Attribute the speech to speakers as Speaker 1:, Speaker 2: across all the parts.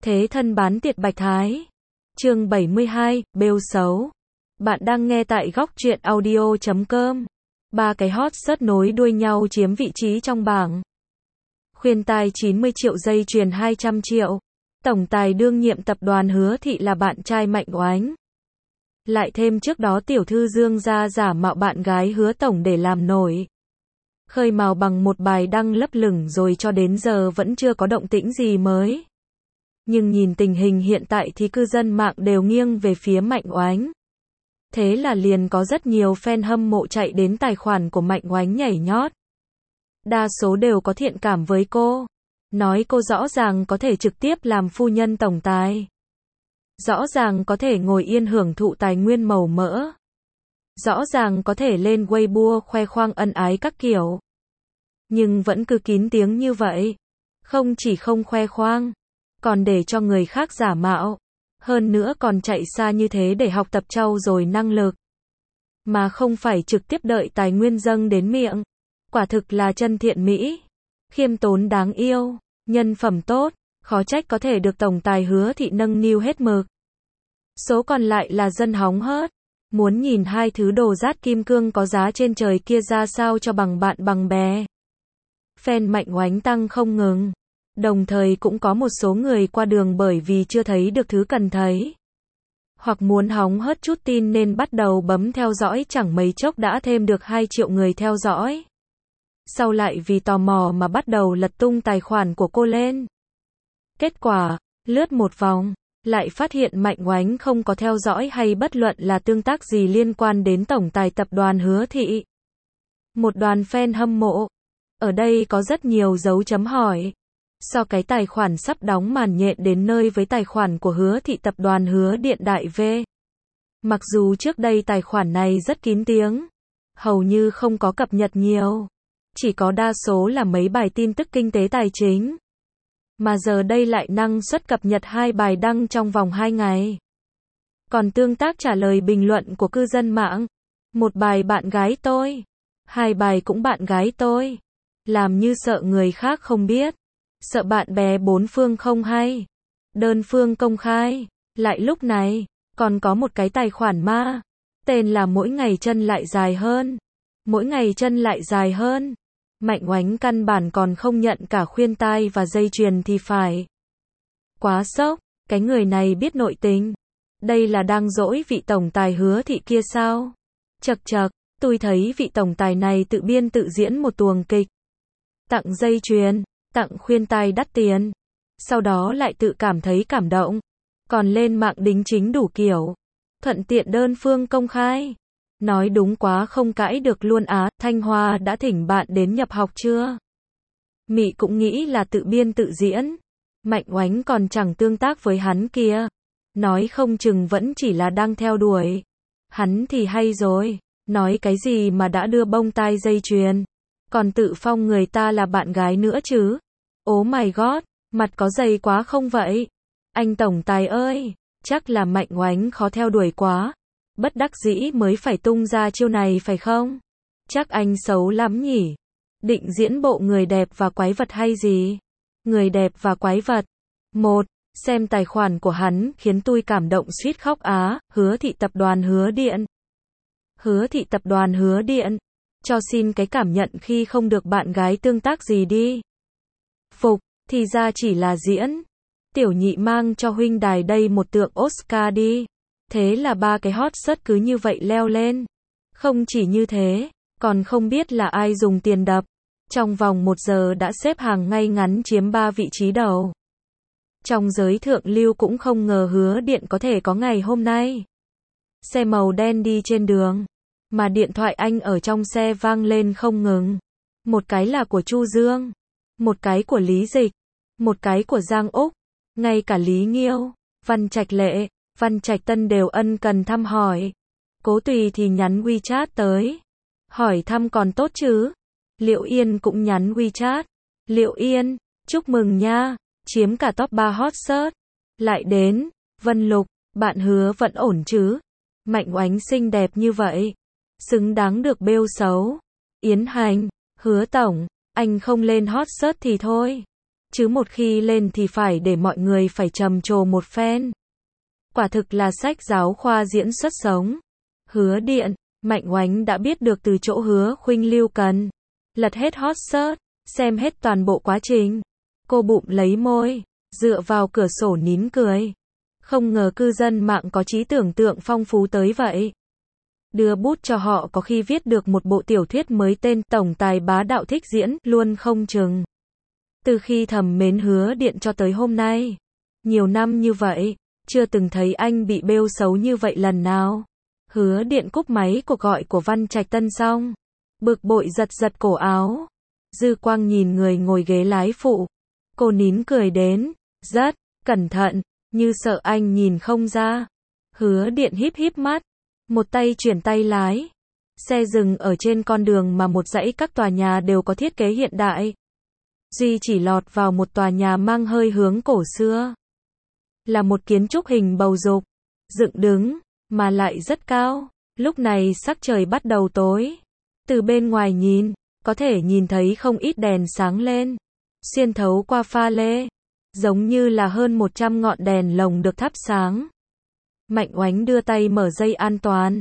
Speaker 1: Thế thân bán tiệt Bạch Thái. Chương 72, bêu xấu. Bạn đang nghe tại góc truyện audio.com. Ba cái hot search nối đuôi nhau chiếm vị trí trong bảng. Khuyên tai 90 triệu, dây chuyền 200 triệu. Tổng tài đương nhiệm tập đoàn Hứa Thị là bạn trai Mạnh Oánh. Lại thêm trước đó tiểu thư Dương gia giả mạo bạn gái Hứa tổng để làm nổi. Khơi mào bằng một bài đăng lấp lửng rồi cho đến giờ vẫn chưa có động tĩnh gì mới. Nhưng nhìn tình hình hiện tại thì cư dân mạng đều nghiêng về phía Mạnh Oánh. Thế là liền có rất nhiều fan hâm mộ chạy đến tài khoản của Mạnh Oánh nhảy nhót. Đa số đều có thiện cảm với cô. Nói cô rõ ràng có thể trực tiếp làm phu nhân tổng tài. Rõ ràng có thể ngồi yên hưởng thụ tài nguyên màu mỡ. Rõ ràng có thể lên Weibo khoe khoang ân ái các kiểu. Nhưng vẫn cứ kín tiếng như vậy. Không chỉ không khoe khoang, còn để cho người khác giả mạo. Hơn nữa còn chạy xa như thế để học tập trau dồi năng lực. Mà không phải trực tiếp đợi tài nguyên dâng đến miệng. Quả thực là chân thiện mỹ. Khiêm tốn đáng yêu. Nhân phẩm tốt. Khó trách có thể được tổng tài Hứa Thị nâng niu hết mực. Số còn lại là dân hóng hớt. Muốn nhìn hai thứ đồ rát kim cương có giá trên trời kia ra sao cho bằng bạn bằng bè. Fan Mạnh Oánh tăng không ngừng. Đồng thời cũng có một số người qua đường bởi vì chưa thấy được thứ cần thấy. Hoặc muốn hóng hớt chút tin nên bắt đầu bấm theo dõi, chẳng mấy chốc đã thêm được 2 triệu người theo dõi. Sau lại vì tò mò mà bắt đầu lật tung tài khoản của cô lên. Kết quả, lướt một vòng, lại phát hiện Mạnh Oánh không có theo dõi hay bất luận là tương tác gì liên quan đến tổng tài tập đoàn Hứa Thị. Một đoàn fan hâm mộ. Ở đây có rất nhiều dấu chấm hỏi. So cái tài khoản sắp đóng màn nhện đến nơi với tài khoản của Hứa Thị tập đoàn Hứa Điện Đại V. Mặc dù trước đây tài khoản này rất kín tiếng, hầu như không có cập nhật nhiều, chỉ có đa số là mấy bài tin tức kinh tế tài chính. Mà giờ đây lại năng suất cập nhật 2 bài đăng trong vòng 2 ngày. Còn tương tác trả lời bình luận của cư dân mạng. Một bài bạn gái tôi, 2 bài cũng bạn gái tôi. Làm như sợ người khác không biết. Sợ bạn bè bốn phương không hay. Đơn phương công khai. Lại lúc này, còn có một cái tài khoản ma. Tên là mỗi ngày chân lại dài hơn. Mỗi ngày chân lại dài hơn. Mạnh Oánh căn bản còn không nhận cả khuyên tai và dây chuyền thì phải. Quá sốc, cái người này biết nội tình. Đây là đang dỗi vị tổng tài Hứa Thị kia sao? Chậc chậc, tôi thấy vị tổng tài này tự biên tự diễn một tuồng kịch. Tặng dây chuyền, tặng khuyên tai đắt tiền. Sau đó lại tự cảm thấy cảm động. Còn lên mạng đính chính đủ kiểu. Thuận tiện đơn phương công khai. Nói đúng quá không cãi được luôn á. Thanh Hoa đã thỉnh bạn đến nhập học chưa? Mị cũng nghĩ là tự biên tự diễn. Mạnh Oánh còn chẳng tương tác với hắn kia. Nói không chừng vẫn chỉ là đang theo đuổi. Hắn thì hay rồi. Nói cái gì mà đã đưa bông tai dây chuyền. Còn tự phong người ta là bạn gái nữa chứ. Oh my god, mặt có dày quá không vậy? Anh tổng tài ơi, chắc là Mạnh Oánh khó theo đuổi quá. Bất đắc dĩ mới phải tung ra chiêu này phải không? Chắc anh xấu lắm nhỉ? Định diễn bộ người đẹp và quái vật hay gì? Người đẹp và quái vật. Xem tài khoản của hắn khiến tôi cảm động suýt khóc á. Hứa Thị tập đoàn Hứa Điện. Hứa Thị tập đoàn Hứa Điện. Cho xin cái cảm nhận khi không được bạn gái tương tác gì đi. Phục, thì ra chỉ là diễn. Tiểu nhị mang cho huynh đài đây một tượng Oscar đi. Thế là 3 cái hot search cứ như vậy leo lên. Không chỉ như thế, còn không biết là ai dùng tiền đập. Trong vòng 1 giờ đã xếp hàng ngay ngắn chiếm 3 vị trí đầu. Trong giới thượng lưu cũng không ngờ Hứa Điện có thể có ngày hôm nay. Xe màu đen đi trên đường. Mà điện thoại anh ở trong xe vang lên không ngừng. Một cái là của Chu Dương. Một cái của Lý Dịch. Một cái của Giang Úc. Ngay cả Lý Nghiêu, Văn Trạch Lệ, Văn Trạch Tân đều ân cần thăm hỏi. Cố Tùy thì nhắn WeChat tới. Hỏi thăm còn tốt chứ. Liệu Yên cũng nhắn WeChat. Liệu Yên, chúc mừng nha, chiếm cả top 3 hot search. Lại đến, Vân Lục, bạn Hứa vẫn ổn chứ. Mạnh Oánh xinh đẹp như vậy. Xứng đáng được bêu xấu. Yến Hành, Hứa tổng, anh không lên hot search thì thôi. chứ một khi lên thì phải để mọi người phải trầm trồ một phen. Quả thực là sách giáo khoa diễn xuất sống. Hứa Điện, Mạnh Oánh đã biết được từ chỗ Hứa Khuynh Lưu cần lật hết hot search, xem hết toàn bộ quá trình. Cô bụng lấy môi, dựa vào cửa sổ nín cười. Không ngờ cư dân mạng có trí tưởng tượng phong phú tới vậy. Đưa bút cho họ có khi viết được một bộ tiểu thuyết mới tên Tổng tài bá đạo thích diễn, luôn không chừng. Từ khi thầm mến Hứa Điện cho tới hôm nay, nhiều năm như vậy, chưa từng thấy anh bị bêu xấu như vậy lần nào. Hứa Điện cúp máy cuộc gọi của Văn Trạch Tân xong, bực bội giật giật cổ áo. Dư quang nhìn người ngồi ghế lái phụ. Cô nín cười đến, rất cẩn thận, như sợ anh nhìn không ra. Hứa Điện híp híp mắt, một tay chuyển tay lái. Xe dừng ở trên con đường mà một dãy các tòa nhà đều có thiết kế hiện đại. Duy chỉ lọt vào một tòa nhà mang hơi hướng cổ xưa. Là một kiến trúc hình bầu dục, dựng đứng, mà lại rất cao. Lúc này sắc trời bắt đầu tối. Từ bên ngoài nhìn, có thể nhìn thấy không ít đèn sáng lên, xuyên thấu qua pha lê, giống như là hơn 100 ngọn đèn lồng được thắp sáng. Mạnh Oánh đưa tay mở dây an toàn,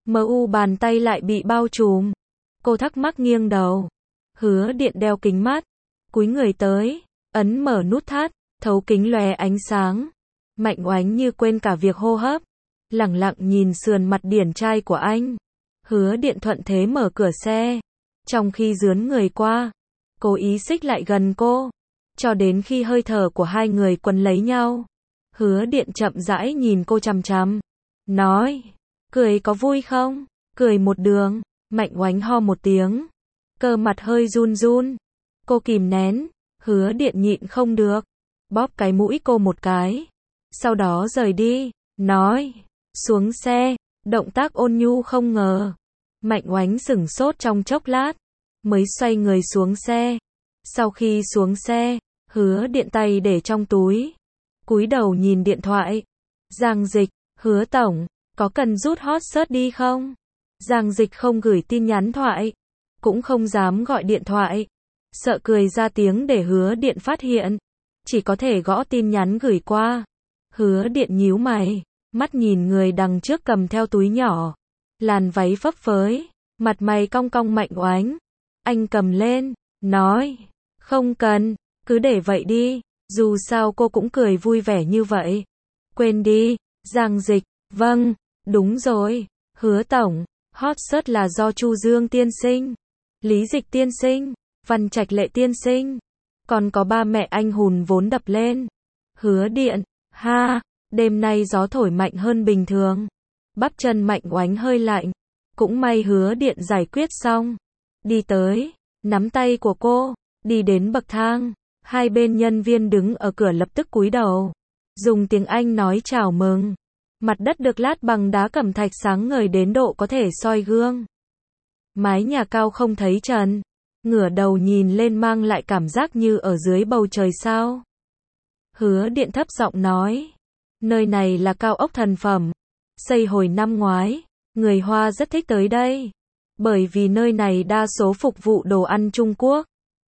Speaker 1: bàn tay lại bị bao trùm. Cô thắc mắc nghiêng đầu. Hứa Điện đeo kính mát, cúi người tới, ấn mở nút thắt, thấu kính lóe ánh sáng. Mạnh Oánh như quên cả việc hô hấp, lẳng lặng nhìn sườn mặt điển trai của anh. Hứa Điện thuận thế mở cửa xe, trong khi dướn người qua, cố ý xích lại gần cô, cho đến khi hơi thở của hai người quấn lấy nhau. Hứa Điện chậm rãi nhìn cô chằm chằm, nói, cười có vui không? Cười một đường. Mạnh Oánh ho một tiếng, cơ mặt hơi run run. Cô kìm nén. Hứa Điện nhịn không được, bóp cái mũi cô một cái, sau đó rời đi, nói, xuống xe. Động tác ôn nhu không ngờ. Mạnh Oánh sửng sốt trong chốc lát, mới xoay người xuống xe. Sau khi xuống xe, Hứa Điện tay để trong túi, cúi đầu nhìn điện thoại. Giang Dịch, Hứa tổng, có cần rút hot search đi không? Giang Dịch không gửi tin nhắn thoại, cũng không dám gọi điện thoại, sợ cười ra tiếng để Hứa Điện phát hiện, chỉ có thể gõ tin nhắn gửi qua. Hứa Điện nhíu mày, mắt nhìn người đằng trước cầm theo túi nhỏ, làn váy phấp phới, mặt mày cong cong. Mạnh Oánh, anh cầm lên, nói, không cần, cứ để vậy đi, dù sao cô cũng cười vui vẻ như vậy. Quên đi. Giang Dịch, vâng, đúng rồi, Hứa tổng, hot search là do Chu Dương tiên sinh, Lý Dịch tiên sinh, Văn Trạch Lệ tiên sinh, còn có ba mẹ anh hùn vốn đập lên. Hứa Điện, ha, đêm nay gió thổi mạnh hơn bình thường. Bắp chân Mạnh Oánh hơi lạnh, cũng may Hứa Điện giải quyết xong, đi tới, nắm tay của cô, đi đến bậc thang. Hai bên nhân viên đứng ở cửa lập tức cúi đầu, dùng tiếng Anh nói chào mừng. Mặt đất được lát bằng đá cẩm thạch sáng ngời đến độ có thể soi gương. Mái nhà cao không thấy trần, ngửa đầu nhìn lên mang lại cảm giác như ở dưới bầu trời sao. Hứa Điện thấp giọng nói, nơi này là cao ốc thần phẩm, xây hồi năm ngoái, người Hoa rất thích tới đây, bởi vì nơi này đa số phục vụ đồ ăn Trung Quốc.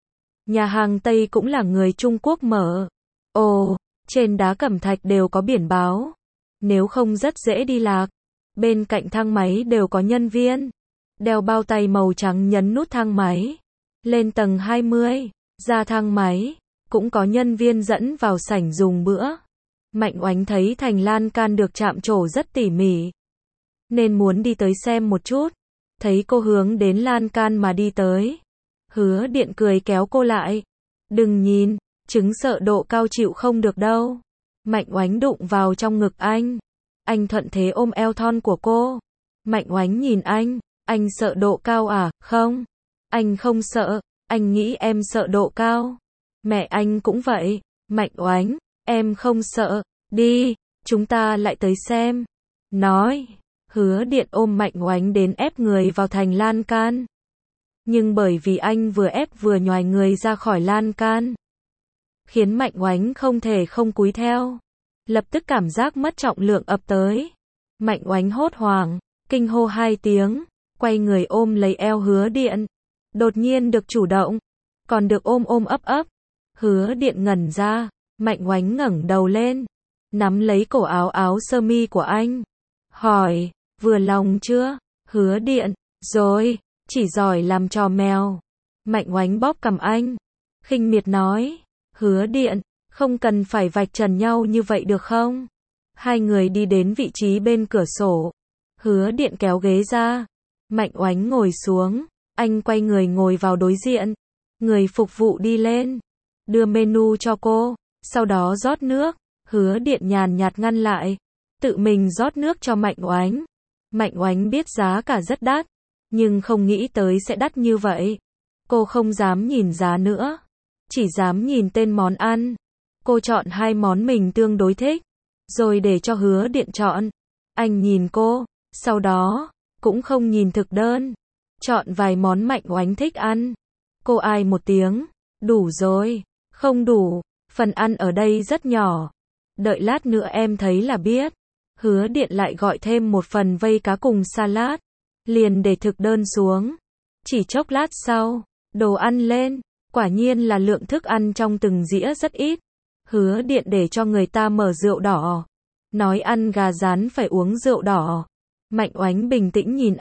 Speaker 1: Nhà hàng Tây cũng là người Trung Quốc mở. Ồ, trên đá cẩm thạch đều có biển báo, nếu không rất dễ đi lạc. Bên cạnh thang máy đều có nhân viên, đeo bao tay màu trắng nhấn nút thang máy. Lên tầng 20, ra thang máy, cũng có nhân viên dẫn vào sảnh dùng bữa. Mạnh Oánh thấy thành lan can được chạm trổ rất tỉ mỉ, nên muốn đi tới xem một chút. Thấy cô hướng đến lan can mà đi tới, Hứa Điện cười kéo cô lại. Đừng nhìn, chứng sợ độ cao chịu không được đâu. Mạnh Oánh đụng vào trong ngực anh. Anh thuận thế ôm eo thon của cô. Mạnh Oánh nhìn anh sợ độ cao à? Không, anh không sợ, anh nghĩ em sợ độ cao. Mẹ anh cũng vậy. Mạnh Oánh, em không sợ, đi, chúng ta lại tới xem. Nói, Hứa Điện ôm Mạnh Oánh đến ép người vào thành lan can. Nhưng bởi vì anh vừa ép vừa nhoài người ra khỏi lan can, khiến Mạnh Oánh không thể không cúi theo. Lập tức cảm giác mất trọng lượng ập tới. Mạnh Oánh hốt hoảng, kinh hô hai tiếng, quay người ôm lấy eo Hứa Điện. Đột nhiên được chủ động, còn được ôm ấp ấp. Hứa Điện ngẩn ra, Mạnh Oánh ngẩng đầu lên, nắm lấy cổ áo sơ mi của anh, hỏi, vừa lòng chưa? Hứa Điện, rồi, chỉ giỏi làm trò mèo. Mạnh Oánh bóp cằm anh, khinh miệt nói, Hứa Điện, không cần phải vạch trần nhau như vậy được không? Hai người đi đến vị trí bên cửa sổ. Hứa Điện kéo ghế ra. Mạnh Oánh ngồi xuống. Anh quay người ngồi vào đối diện. Người phục vụ đi lên, đưa menu cho cô, sau đó rót nước. Hứa Điện nhàn nhạt ngăn lại, tự mình rót nước cho Mạnh Oánh. Mạnh Oánh biết giá cả rất đắt, nhưng không nghĩ tới sẽ đắt như vậy. Cô không dám nhìn giá nữa, chỉ dám nhìn tên món ăn. Cô chọn hai món mình tương đối thích, rồi để cho Hứa Điện chọn. Anh nhìn cô, sau đó, cũng không nhìn thực đơn, chọn vài món Mạnh Oánh thích ăn. Cô ai một tiếng, đủ rồi, không đủ, phần ăn ở đây rất nhỏ. Đợi lát nữa em thấy là biết. Hứa Điện lại gọi thêm một phần vây cá cùng salad, liền để thực đơn xuống. Chỉ chốc lát sau, đồ ăn lên, quả nhiên là lượng thức ăn trong từng dĩa rất ít. Hứa Điện để cho người ta mở rượu đỏ, nói ăn gà rán phải uống rượu đỏ. Mạnh Oánh bình tĩnh nhìn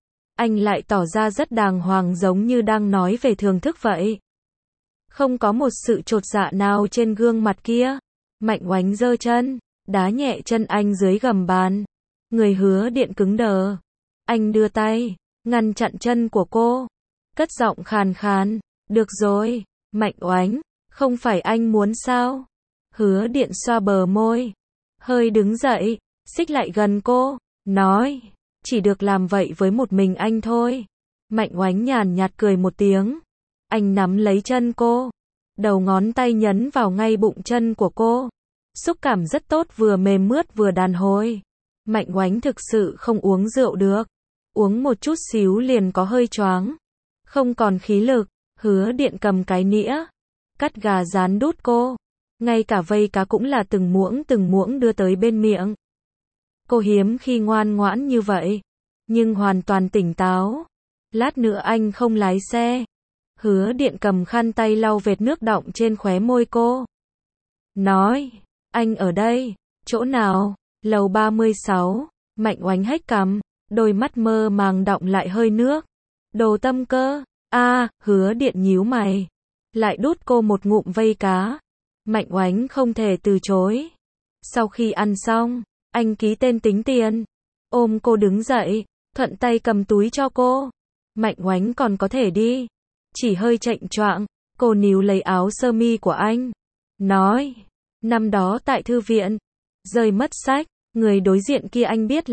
Speaker 1: anh lại tỏ ra rất đàng hoàng giống như đang nói về thưởng thức vậy. Không có một sự chột dạ nào trên gương mặt kia. Mạnh Oánh giơ chân, đá nhẹ chân anh dưới gầm bàn. Người Hứa Điện cứng đờ. Anh đưa tay, ngăn chặn chân của cô, cất giọng khàn khàn, được rồi, Mạnh Oánh, không phải anh muốn sao? Hứa Điện xoa bờ môi, hơi đứng dậy, xích lại gần cô, nói, chỉ được làm vậy với một mình anh thôi. Mạnh Oánh nhàn nhạt cười một tiếng. Anh nắm lấy chân cô, đầu ngón tay nhấn vào ngay bụng chân của cô. Xúc cảm rất tốt, vừa mềm mướt vừa đàn hồi. Mạnh Oánh thực sự không uống rượu được, uống một chút xíu liền có hơi choáng, không còn khí lực. Hứa Điện cầm cái nĩa, cắt gà rán đút cô, ngay cả vây cá cũng là từng muỗng đưa tới bên miệng. Cô hiếm khi ngoan ngoãn như vậy, nhưng hoàn toàn tỉnh táo. Lát nữa anh không lái xe. Hứa Điện cầm khăn tay lau vệt nước đọng trên khóe môi cô, nói, anh ở đây. Chỗ nào? Lầu 36. Mạnh Oánh hếch cằm, đôi mắt mơ màng đọng lại hơi nước. Đồ tâm cơ. Hứa Điện nhíu mày, lại đút cô một ngụm vây cá. Mạnh Oánh không thể từ chối. Sau khi ăn xong, anh ký tên tính tiền, ôm cô đứng dậy, thuận tay cầm túi cho cô. Mạnh Oánh còn có thể đi, chỉ hơi chệch choạng. Cô níu lấy áo sơ mi của anh, nói, năm đó tại thư viện, rơi mất sách, người đối diện kia anh biết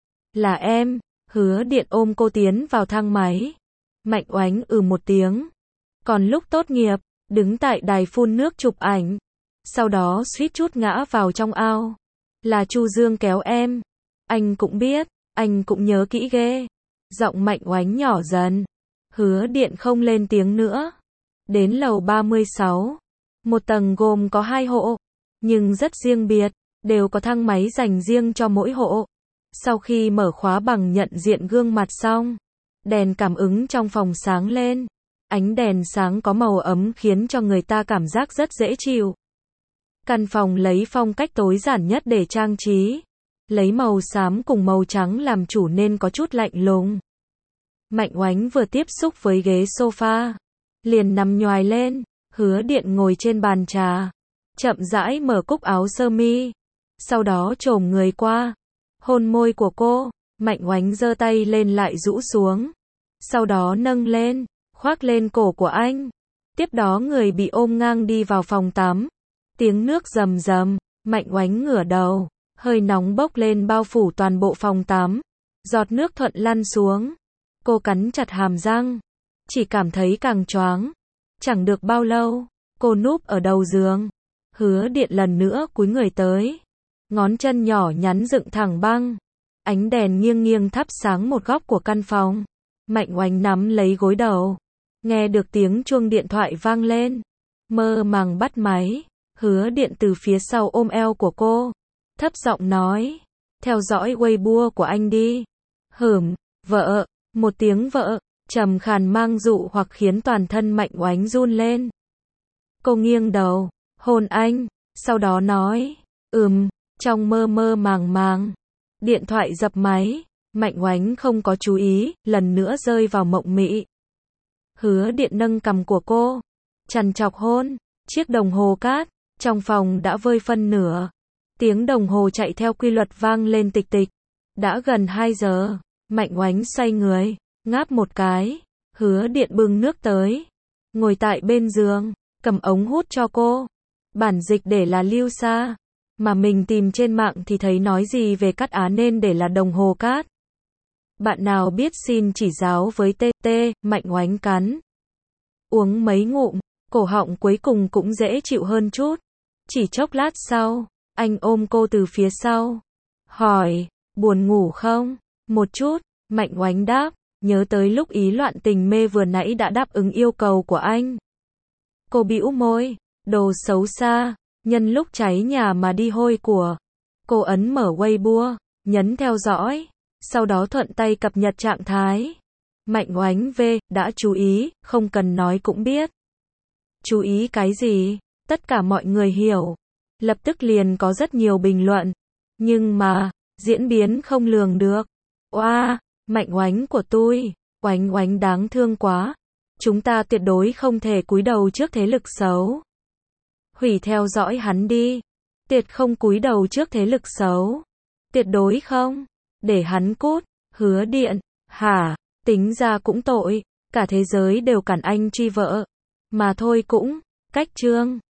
Speaker 1: là em. Hứa Điện ôm cô tiến vào thang máy. Mạnh Oánh một tiếng. Còn lúc tốt nghiệp, đứng tại đài phun nước chụp ảnh, sau đó suýt chút ngã vào trong ao. Là Chu Dương kéo em. Anh cũng biết, anh cũng nhớ kỹ ghê. Giọng Mạnh Oánh nhỏ dần. Hứa Điện không lên tiếng nữa. Đến lầu 36. Một tầng gồm có 2 hộ, nhưng rất riêng biệt, đều có thang máy dành riêng cho mỗi hộ. Sau khi mở khóa bằng nhận diện gương mặt xong, đèn cảm ứng trong phòng sáng lên. Ánh đèn sáng có màu ấm khiến cho người ta cảm giác rất dễ chịu. Căn phòng lấy phong cách tối giản nhất để trang trí, lấy màu xám cùng màu trắng làm chủ nên có chút lạnh lùng. Mạnh Oánh vừa tiếp xúc với ghế sofa, liền nằm nhoài lên. Hứa Điện ngồi trên bàn trà, chậm rãi mở cúc áo sơ mi, sau đó chồm người qua, hôn môi của cô. Mạnh Oánh giơ tay lên lại rũ xuống, sau đó nâng lên, khoác lên cổ của anh. Tiếp đó người bị ôm ngang đi vào phòng tắm. Tiếng nước rầm rầm, Mạnh Oánh ngửa đầu, hơi nóng bốc lên bao phủ toàn bộ phòng tắm. Giọt nước thuận lăn xuống. Cô cắn chặt hàm răng, chỉ cảm thấy càng choáng. Chẳng được bao lâu, cô núp ở đầu giường. Hứa Điện lần nữa cúi người tới, ngón chân nhỏ nhắn dựng thẳng băng. Ánh đèn nghiêng nghiêng thắp sáng một góc của căn phòng. Mạnh Oánh nắm lấy gối đầu, nghe được tiếng chuông điện thoại vang lên, mơ màng bắt máy. Hứa Điện từ phía sau ôm eo của cô, thấp giọng nói, theo dõi Weibo của anh đi. Vợ. Một tiếng vợ trầm khàn mang dụ hoặc khiến toàn thân Mạnh Oánh run lên. Cô nghiêng đầu, hôn anh, sau đó nói, trong mơ mơ màng màng. Điện thoại dập máy, Mạnh Oánh không có chú ý, lần nữa rơi vào mộng mị. Hứa Điện nâng cằm của cô, trằn trọc hôn, chiếc đồng hồ cát, trong phòng đã vơi phân nửa. Tiếng đồng hồ chạy theo quy luật vang lên tịch tịch. Đã gần 2 giờ, Mạnh Oánh xoay người, ngáp một cái, Hứa Điện bưng nước tới, ngồi tại bên giường, cầm ống hút cho cô. Bản dịch để là Lưu Sa, mà mình tìm trên mạng thì thấy nói gì về cát á nên để là đồng hồ cát. Bạn nào biết xin chỉ giáo với TT, Mạnh Oánh cắn. Uống mấy ngụm, cổ họng cuối cùng cũng dễ chịu hơn chút. Chỉ chốc lát sau, anh ôm cô từ phía sau. Hỏi, buồn ngủ không? Một chút, Mạnh Oánh đáp, nhớ tới lúc ý loạn tình mê vừa nãy đã đáp ứng yêu cầu của anh. Cô bĩu môi, đồ xấu xa, nhân lúc cháy nhà mà đi hôi của. Cô ấn mở Weibo, nhấn theo dõi, sau đó thuận tay cập nhật trạng thái. Mạnh Oánh V, đã chú ý, không cần nói cũng biết. Chú ý cái gì? Tất cả mọi người hiểu. Lập tức liền có rất nhiều bình luận. Nhưng mà, diễn biến không lường được. Oa, Mạnh Oánh của tôi, Oánh Oánh đáng thương quá. Chúng ta tuyệt đối không thể cúi đầu trước thế lực xấu. Hủy theo dõi hắn đi. Tuyệt không cúi đầu trước thế lực xấu. Tuyệt đối không. Để hắn cút. Hứa Điện, hả, tính ra cũng tội. Cả thế giới đều cản anh truy vợ. Mà thôi cũng, cách chương.